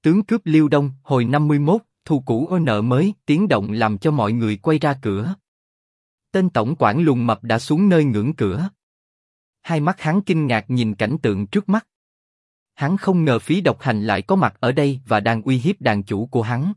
Tướng cướp Liêu Đông, hồi 51, thù cũ ở nợ mới, tiếng động làm cho mọi người quay ra cửa. Tên tổng quản lùn mập đã xuống nơi ngưỡng cửa. Hai mắt hắn kinh ngạc nhìn cảnh tượng trước mắt. Hắn không ngờ Phí Độc Hành lại có mặt ở đây và đang uy hiếp đàn chủ của hắn.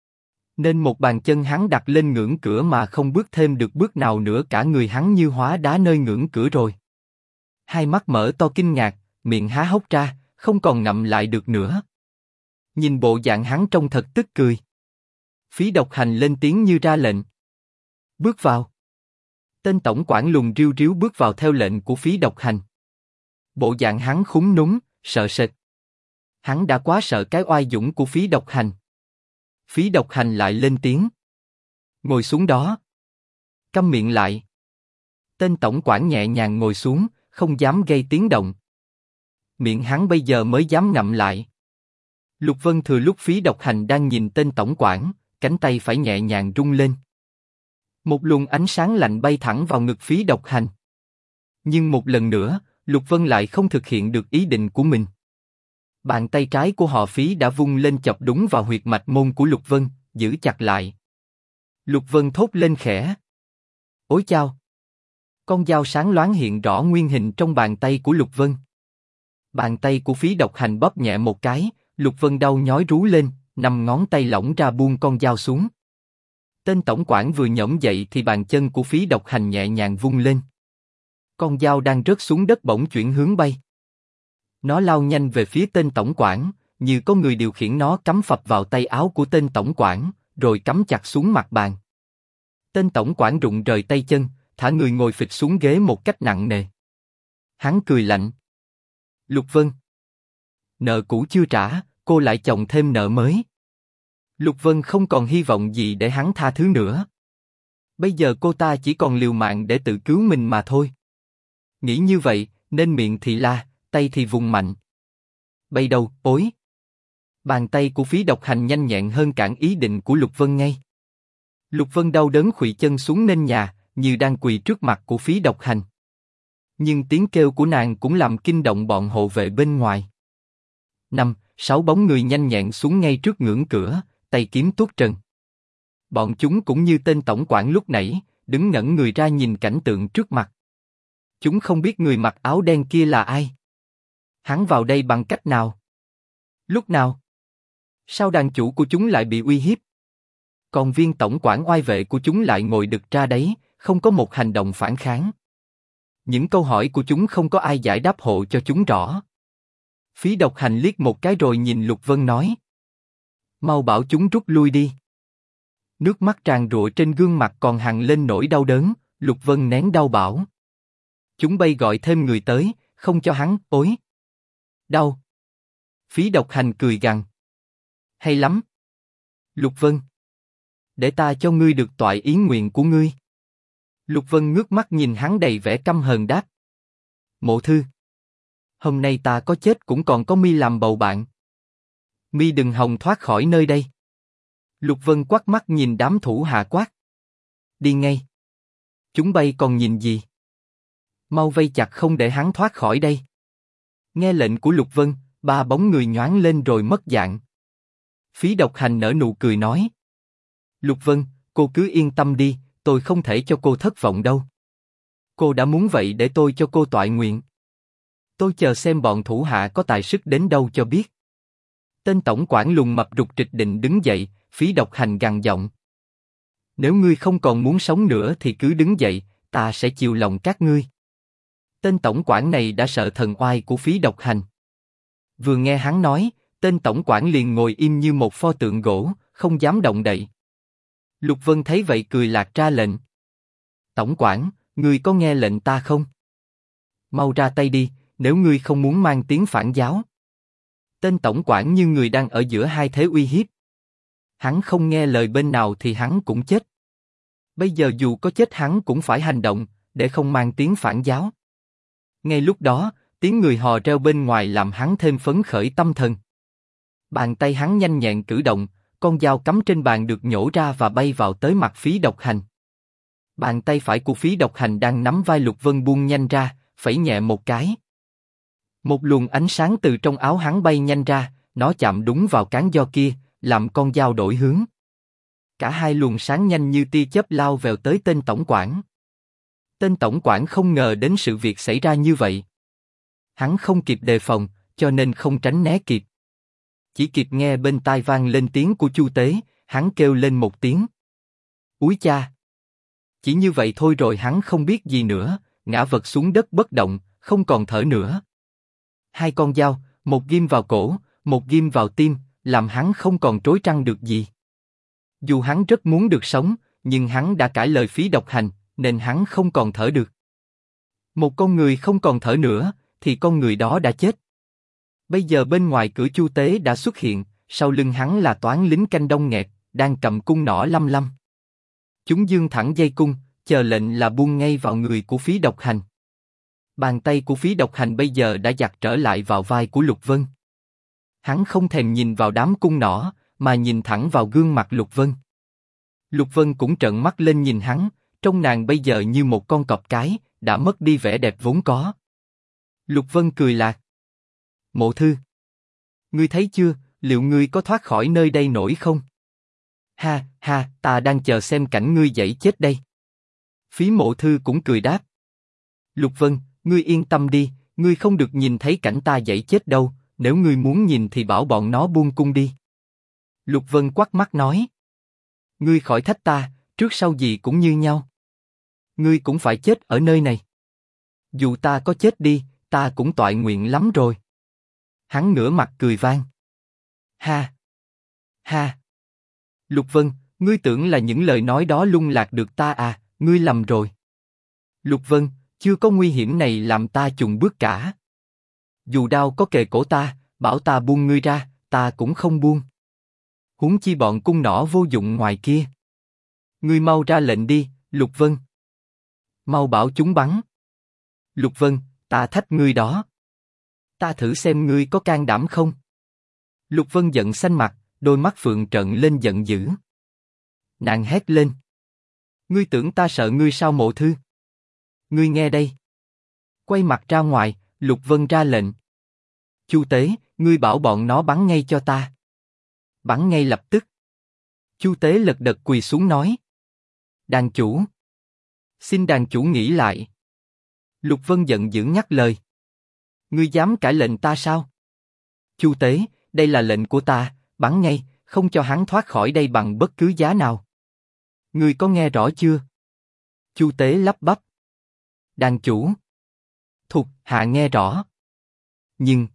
Nên một bàn chân hắn đặt lên ngưỡng cửa mà không bước thêm được bước nào nữa, cả người hắn như hóa đá nơi ngưỡng cửa rồi. Hai mắt mở to kinh ngạc, miệng há hốc ra, không còn ngậm lại được nữa. Nhìn bộ dạng hắn trông thật tức cười. Phí Độc Hành lên tiếng như ra lệnh. Bước vào. Tên tổng quản lùn riu riu bước vào theo lệnh của Phí Độc Hành. Bộ dạng hắn khúm núm, sợ sệt. Hắn đã quá sợ cái oai dũng của Phí Độc Hành. Phí Độc Hành lại lên tiếng. Ngồi xuống đó. Câm miệng lại. Tên tổng quản nhẹ nhàng ngồi xuống, không dám gây tiếng động. Miệng hắn bây giờ mới dám ngậm lại. Lục Vân thừa lúc Phí Độc Hành đang nhìn tên tổng quản, cánh tay phải nhẹ nhàng rung lên. Một luồng ánh sáng lạnh bay thẳng vào ngực Phí Độc Hành. Nhưng một lần nữa, Lục Vân lại không thực hiện được ý định của mình. Bàn tay trái của họ Phí đã vung lên chọc đúng vào huyệt mạch môn của Lục Vân, giữ chặt lại. Lục Vân thốt lên khẽ. Ối chao! Con dao sáng loáng hiện rõ nguyên hình trong bàn tay của Lục Vân. Bàn tay của Phí Độc Hành bóp nhẹ một cái, Lục Vân đau nhói rú lên, 5 ngón tay lỏng ra buông con dao xuống. Tên tổng quản vừa nhổm dậy thì bàn chân của Phí Độc Hành nhẹ nhàng vung lên. Con dao đang rớt xuống đất bỗng chuyển hướng bay. Nó lao nhanh về phía tên tổng quản, như có người điều khiển nó cắm phập vào tay áo của tên tổng quản, rồi cắm chặt xuống mặt bàn. Tên tổng quản rụng rời tay chân, thả người ngồi phịch xuống ghế một cách nặng nề. Hắn cười lạnh. Lục Vân, nợ cũ chưa trả, cô lại chồng thêm nợ mới. Lục Vân không còn hy vọng gì để hắn tha thứ nữa. Bây giờ cô ta chỉ còn liều mạng để tự cứu mình mà thôi. Nghĩ như vậy, nên miệng thì la, tay thì vùng mạnh. Bay đầu, ối! Bàn tay của Phí Độc Hành nhanh nhẹn hơn cản ý định của Lục Vân ngay. Lục Vân đau đớn khuỵu chân xuống nền nhà, như đang quỳ trước mặt của Phí Độc Hành. Nhưng tiếng kêu của nàng cũng làm kinh động bọn hộ vệ bên ngoài. 5-6 bóng người nhanh nhẹn xuống ngay trước ngưỡng cửa, tay kiếm tuốt trần. Bọn chúng cũng như tên tổng quản lúc nãy, đứng ngẩn người ra nhìn cảnh tượng trước mặt. Chúng không biết người mặc áo đen kia là ai. Hắn vào đây bằng cách nào? Lúc nào? Sao đàn chủ của chúng lại bị uy hiếp? Còn viên tổng quản oai vệ của chúng lại ngồi đực ra đấy, không có một hành động phản kháng. Những câu hỏi của chúng không có ai giải đáp hộ cho chúng rõ. Phí Độc Hành liếc một cái rồi nhìn Lục Vân nói. Mau bảo chúng rút lui đi. Nước mắt tràn rụa trên gương mặt còn hằn lên nỗi đau đớn, Lục Vân nén đau bảo. Chúng bay gọi thêm người tới, không cho hắn, ối. Đau. Phí Độc Hành cười gằn. Hay lắm. Lục Vân. Để ta cho ngươi được toại ý nguyện của ngươi. Lục Vân ngước mắt nhìn hắn đầy vẻ căm hờn đáp. Mộ Thư. Hôm nay ta có chết cũng còn có mi làm bầu bạn. Mi đừng hòng thoát khỏi nơi đây. Lục Vân quắt mắt nhìn đám thủ hạ quát. Đi ngay. Chúng bay còn nhìn gì? Mau vây chặt không để hắn thoát khỏi đây. Nghe lệnh của Lục Vân, 3 bóng người nhoáng lên rồi mất dạng. Phí Độc Hành nở nụ cười nói. Lục Vân, cô cứ yên tâm đi, tôi không thể cho cô thất vọng đâu. Cô đã muốn vậy để tôi cho cô toại nguyện. Tôi chờ xem bọn thủ hạ có tài sức đến đâu cho biết. Tên tổng quản lùn mập rục rịch định đứng dậy, Phí Độc Hành gằn giọng. Nếu ngươi không còn muốn sống nữa thì cứ đứng dậy, ta sẽ chiều lòng các ngươi. Tên tổng quản này đã sợ thần oai của Phí Độc Hành. Vừa nghe hắn nói, tên tổng quản liền ngồi im như một pho tượng gỗ, không dám động đậy. Lục Vân thấy vậy cười lạc ra lệnh. Tổng quản, ngươi có nghe lệnh ta không? Mau ra tay đi, nếu ngươi không muốn mang tiếng phản giáo. Tên tổng quản như người đang ở giữa hai thế uy hiếp. Hắn không nghe lời bên nào thì hắn cũng chết. Bây giờ dù có chết hắn cũng phải hành động, để không mang tiếng phản giáo. Ngay lúc đó, tiếng người hò reo bên ngoài làm hắn thêm phấn khởi tâm thần. Bàn tay hắn nhanh nhẹn cử động, con dao cắm trên bàn được nhổ ra và bay vào tới mặt Phí Độc Hành. Bàn tay phải của Phí Độc Hành đang nắm vai Lục Vân buông nhanh ra, phẩy nhẹ một cái. Một luồng ánh sáng từ trong áo hắn bay nhanh ra, nó chạm đúng vào cán giò kia, làm con dao đổi hướng. Cả hai luồng sáng nhanh như tia chớp lao vèo tới tên tổng quản. Tên tổng quản không ngờ đến sự việc xảy ra như vậy. Hắn không kịp đề phòng, cho nên không tránh né kịp. Chỉ kịp nghe bên tai vang lên tiếng của Chu Tế, hắn kêu lên một tiếng. Úi cha! Chỉ như vậy thôi rồi hắn không biết gì nữa, ngã vật xuống đất bất động, không còn thở nữa. Hai con dao, một ghim vào cổ, một ghim vào tim, làm hắn không còn trối trăng được gì. Dù hắn rất muốn được sống, nhưng hắn đã cãi lời phí độc hành, nên hắn không còn thở được. Một con người không còn thở nữa, thì con người đó đã chết. Bây giờ bên ngoài cửa Chu Tế đã xuất hiện, sau lưng hắn là toán lính canh đông nghẹt, đang cầm cung nỏ lăm lăm. Chúng giương thẳng dây cung, chờ lệnh là buông ngay vào người của phí độc hành. Bàn tay của phí độc hành bây giờ đã giặt trở lại vào vai của Lục Vân. Hắn không thèm nhìn vào đám cung nỏ, mà nhìn thẳng vào gương mặt Lục Vân. Lục Vân cũng trợn mắt lên nhìn hắn, trông nàng bây giờ như một con cọp cái, đã mất đi vẻ đẹp vốn có. Lục Vân cười lạc. Mộ Thư, ngươi thấy chưa, liệu ngươi có thoát khỏi nơi đây nổi không? Ha, ha, ta đang chờ xem cảnh ngươi dãy chết đây. Phí Mộ Thư cũng cười đáp. Lục Vân, ngươi yên tâm đi, ngươi không được nhìn thấy cảnh ta dãy chết đâu, nếu ngươi muốn nhìn thì bảo bọn nó buông cung đi. Lục Vân quắt mắt nói. Ngươi khỏi thách ta, trước sau gì cũng như nhau. Ngươi cũng phải chết ở nơi này. Dù ta có chết đi, ta cũng toại nguyện lắm rồi. Hắn ngửa mặt cười vang. Ha! Ha! Lục Vân, ngươi tưởng là những lời nói đó lung lạc được ta à, ngươi lầm rồi. Lục Vân, chưa có nguy hiểm này làm ta chùn bước cả. Dù đao có kề cổ ta, bảo ta buông ngươi ra, ta cũng không buông. Huống chi bọn cung nỏ vô dụng ngoài kia. Ngươi mau ra lệnh đi, Lục Vân. Mau bảo chúng bắn. Lục Vân, ta thách ngươi đó. Ta thử xem ngươi có can đảm không. Lục Vân giận xanh mặt, đôi mắt phượng trợn lên giận dữ. Nàng hét lên. Ngươi tưởng ta sợ ngươi sao Mộ Thư? Ngươi nghe đây. Quay mặt ra ngoài, Lục Vân ra lệnh. Chu Tế, ngươi bảo bọn nó bắn ngay cho ta. Bắn ngay lập tức. Chu Tế lật đật quỳ xuống nói. Đàn chủ. Xin đàn chủ nghĩ lại. Lục Vân giận dữ ngắt lời. Ngươi dám cãi lệnh ta sao? Chu Tế, đây là lệnh của ta, bắn ngay, không cho hắn thoát khỏi đây bằng bất cứ giá nào. Ngươi có nghe rõ chưa? Chu Tế lắp bắp. Đàn chủ. Thuộc hạ nghe rõ. Nhưng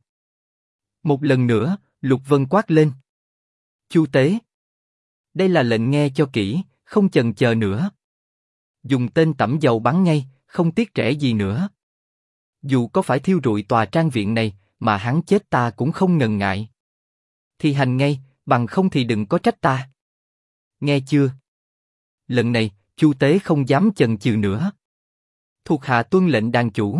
một lần nữa, Lục Vân quát lên. Chu Tế. Đây là lệnh nghe cho kỹ, không chần chờ nữa. Dùng tên tẩm dầu bắn ngay, không tiếc rẻ gì nữa. Dù có phải thiêu rụi tòa trang viện này, mà hắn chết ta cũng không ngần ngại. Thì hành ngay, bằng không thì đừng có trách ta. Nghe chưa? Lần này, Chu Tế không dám chần chừ nữa. Thuộc hạ tuân lệnh đàn chủ.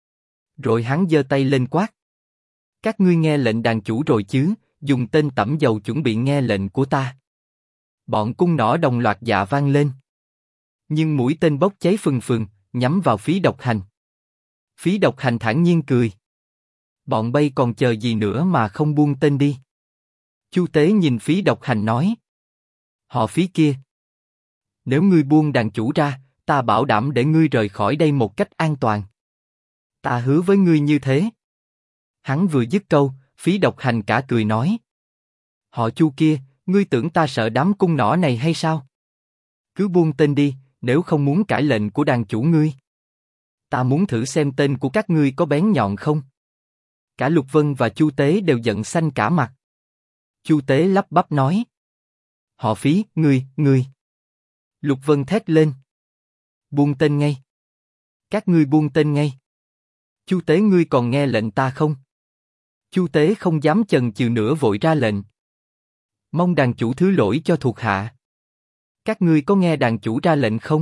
Rồi hắn giơ tay lên quát. Các ngươi nghe lệnh đàn chủ rồi chứ, dùng tên tẩm dầu chuẩn bị nghe lệnh của ta. Bọn cung nỏ đồng loạt dạ vang lên. Nhưng mũi tên bốc cháy phừng phừng, nhắm vào phí độc hành. Phí độc hành thản nhiên cười. Bọn bay còn chờ gì nữa mà không buông tên đi. Chu Tế nhìn phí độc hành nói. Họ Phí kia. Nếu ngươi buông đàn chủ ra, ta bảo đảm để ngươi rời khỏi đây một cách an toàn. Ta hứa với ngươi như thế. Hắn vừa dứt câu, phí độc hành cả cười nói. Họ Chu kia, ngươi tưởng ta sợ đám cung nỏ này hay sao? Cứ buông tên đi, nếu không muốn cãi lệnh của đàn chủ ngươi. Ta muốn thử xem tên của các ngươi có bén nhọn không? Cả Lục Vân và Chu Tế đều giận xanh cả mặt. Chu Tế lắp bắp nói. Họ Phí, ngươi. Lục Vân thét lên. Buông tên ngay. Các ngươi buông tên ngay. Chu Tế ngươi còn nghe lệnh ta không? Chu Tế không dám chần chừ nữa vội ra lệnh. Mong đàn chủ thứ lỗi cho thuộc hạ. Các ngươi có nghe đàn chủ ra lệnh không?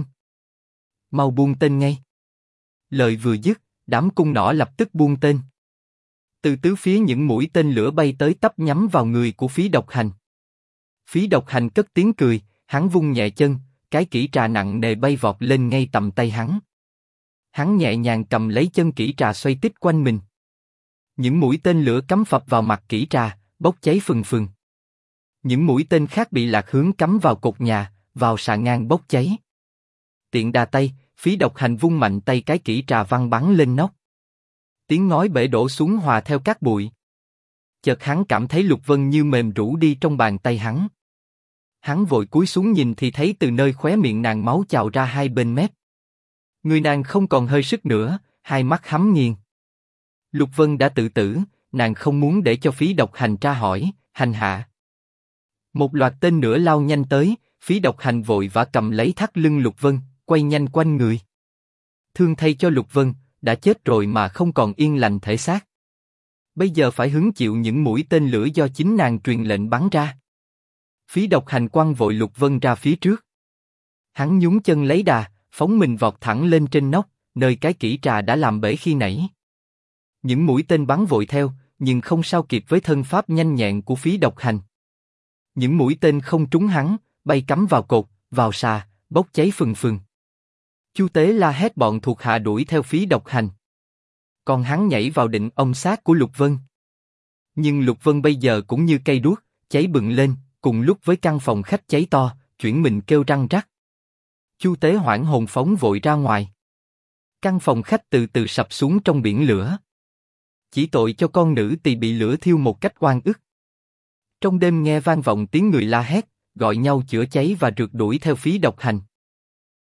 Mau buông tên ngay. Lời vừa dứt, đám cung nỏ lập tức buông tên. Từ tứ phía những mũi tên lửa bay tới tấp nhắm vào người của phí độc hành. Phí độc hành cất tiếng cười, hắn vung nhẹ chân, cái kỹ trà nặng nề bay vọt lên ngay tầm tay hắn. Hắn nhẹ nhàng cầm lấy chân kỹ trà xoay tít quanh mình. Những mũi tên lửa cắm phập vào mặt kỹ trà, bốc cháy phừng phừng. Những mũi tên khác bị lạc hướng cắm vào cột nhà, vào xà ngang bốc cháy. Tiện đà tay, Phí Độc Hành vung mạnh tay cái kỹ trà văng bắn lên nóc. Tiếng ngói bể đổ xuống hòa theo cát bụi. Chợt hắn cảm thấy Lục Vân như mềm rũ đi trong bàn tay hắn. Hắn vội cúi xuống nhìn thì thấy từ nơi khóe miệng nàng máu trào ra hai bên mép. Người nàng không còn hơi sức nữa, hai mắt hắm nghiền. Lục Vân đã tự tử, nàng không muốn để cho Phí Độc Hành tra hỏi, hành hạ. Một loạt tên nữa lao nhanh tới, Phí Độc Hành vội vã cầm lấy thắt lưng Lục Vân, quay nhanh quanh người. Thương thay cho Lục Vân, đã chết rồi mà không còn yên lành thể xác. Bây giờ phải hứng chịu những mũi tên lửa do chính nàng truyền lệnh bắn ra. Phí Độc Hành quăng vội Lục Vân ra phía trước. Hắn nhún chân lấy đà, phóng mình vọt thẳng lên trên nóc, nơi cái kỹ trà đã làm bể khi nãy. Những mũi tên bắn vội theo, nhưng không sao kịp với thân pháp nhanh nhẹn của Phí Độc Hành. Những mũi tên không trúng hắn, bay cắm vào cột, vào xà, bốc cháy phừng phừng. Chu Tế la hét bọn thuộc hạ đuổi theo Phí Độc Hành. Còn hắn nhảy vào định ông xác của Lục Vân. Nhưng Lục Vân bây giờ cũng như cây đuốc, cháy bừng lên, cùng lúc với căn phòng khách cháy to, chuyển mình kêu răng rắc. Chu Tế hoảng hồn phóng vội ra ngoài. Căn phòng khách từ từ sập xuống trong biển lửa. Chỉ tội cho con nữ tỳ bị lửa thiêu một cách oan ức. Trong đêm nghe vang vọng tiếng người la hét, gọi nhau chữa cháy và rượt đuổi theo Phí Độc Hành.